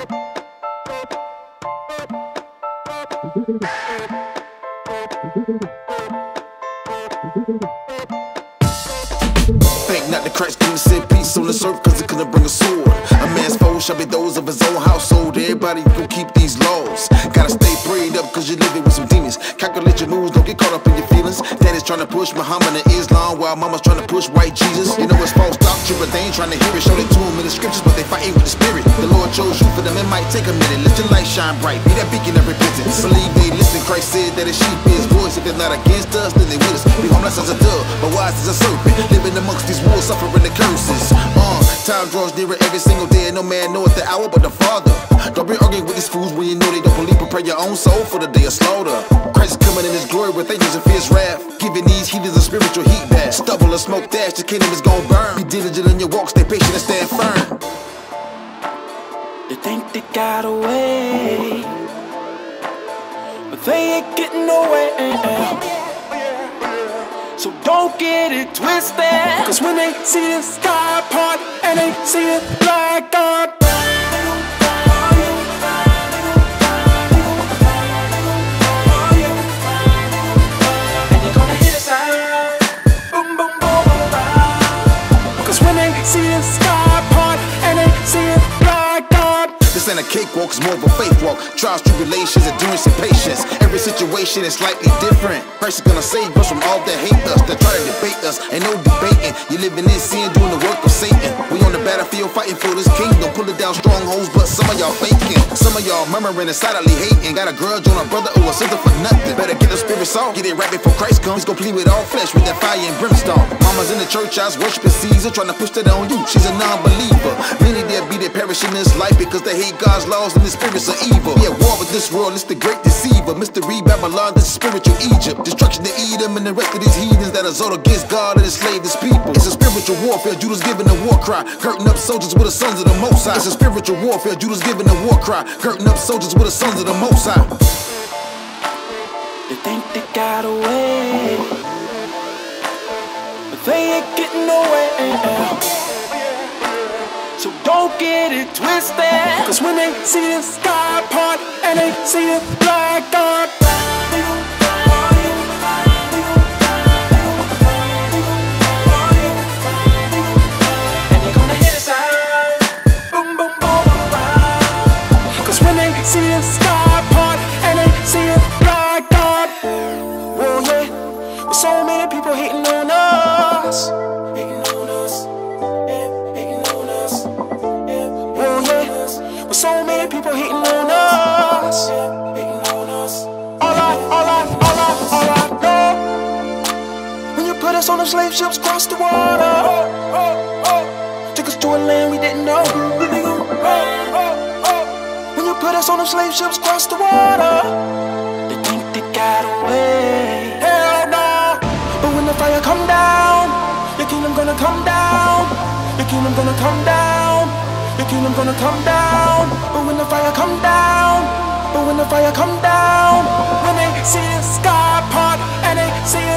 Think not the Christ couldn't send peace on this earth cause it couldn't bring a sword. A man's foes shall be those of his own household. Everybody gon' keep these laws. Gotta stay prayed up cause you're living with some demons. Calculate your moves, don't get caught up in your feelings. Daddy's trying to push Muhammad and Islam while mama's trying to push white Jesus. You know it's false doctrine but they ain't trying to hear it. Show it to them in the scriptures but they fighting with the spirit. The Lord chose you for them, it might take a minute. Let your light shine bright, be that beacon of repentance. Believe they listen, Christ said that his sheep is voice. If they're not against us, then they with us. Be harmless as a dove, but wise as a serpent. Living amongst these wolves, suffering the curses. Time draws nearer every single day, and no man knoweth the hour but the Father. Don't be arguing with these fools when you know they don't believe. Prepare your own soul for the day of slaughter. Christ is coming in his glory with angels and fierce wrath, giving these heathens a spiritual heat bath. Stubble or smoke dash, the kingdom is gon' burn. Be diligent in your walk, stay patient and stand firm. They think they got away, but they ain't getting away. So don't get it twisted, cause when they see the sky part and they see it like God, and you're gonna hear the sound, boom, boom, boom, boom. Cause when they see the sky part and they see it like God. This ain't a cakewalk, it's more of a faith walk. Trials, tribulations, endurance, and patience. Every situation is slightly different. Christ is gonna save us from all that hate us, that try to debate us. Ain't no debating. You're living in sin, doing the work of Satan. We on the battlefield fighting for this kingdom, pulling down strongholds, but some of y'all faking. Some of y'all murmuring and silently hating. Got a grudge on a brother or a sister for nothing. Better get the spirit soft, get it right before Christ comes. He's gonna plead with all flesh with that fire and brimstone. Mama's in the church house worshiping Caesar, trying to push that on you. She's a non-believer. Many there be that perish in this life because they hate God's laws and the spirits are evil. We at war with this world, it's the great deceiver. Mystery Babylon, this is spiritual Egypt. Destruction to Edom and the rest of these heathens that are zone against God and enslave his people. It's a spiritual warfare, Judah's giving a war cry, curtain up soldiers with the sons of the Most High. It's a spiritual warfare, Judah's giving a war cry, curtain up soldiers with the sons of the Most High. They think they got away, but they ain't getting away. So don't get it twisted, cause when they see the sky part and they see it like God, and you're gonna hear the sound, boom, boom, boom, boom. Cause when they see the sky part and they see it like God, well yeah, with so many people hating on us, so many people hating on us. All I know, when you put us on the slave ships across the water, took us to a land we didn't know. When you put us on the slave ships across the water, they think they got away. Hell no. But when the fire come down, your kingdom gonna come down. Your kingdom gonna come down. Your kingdom gonna come down. But when the fire come down, when they see the sky part and they see it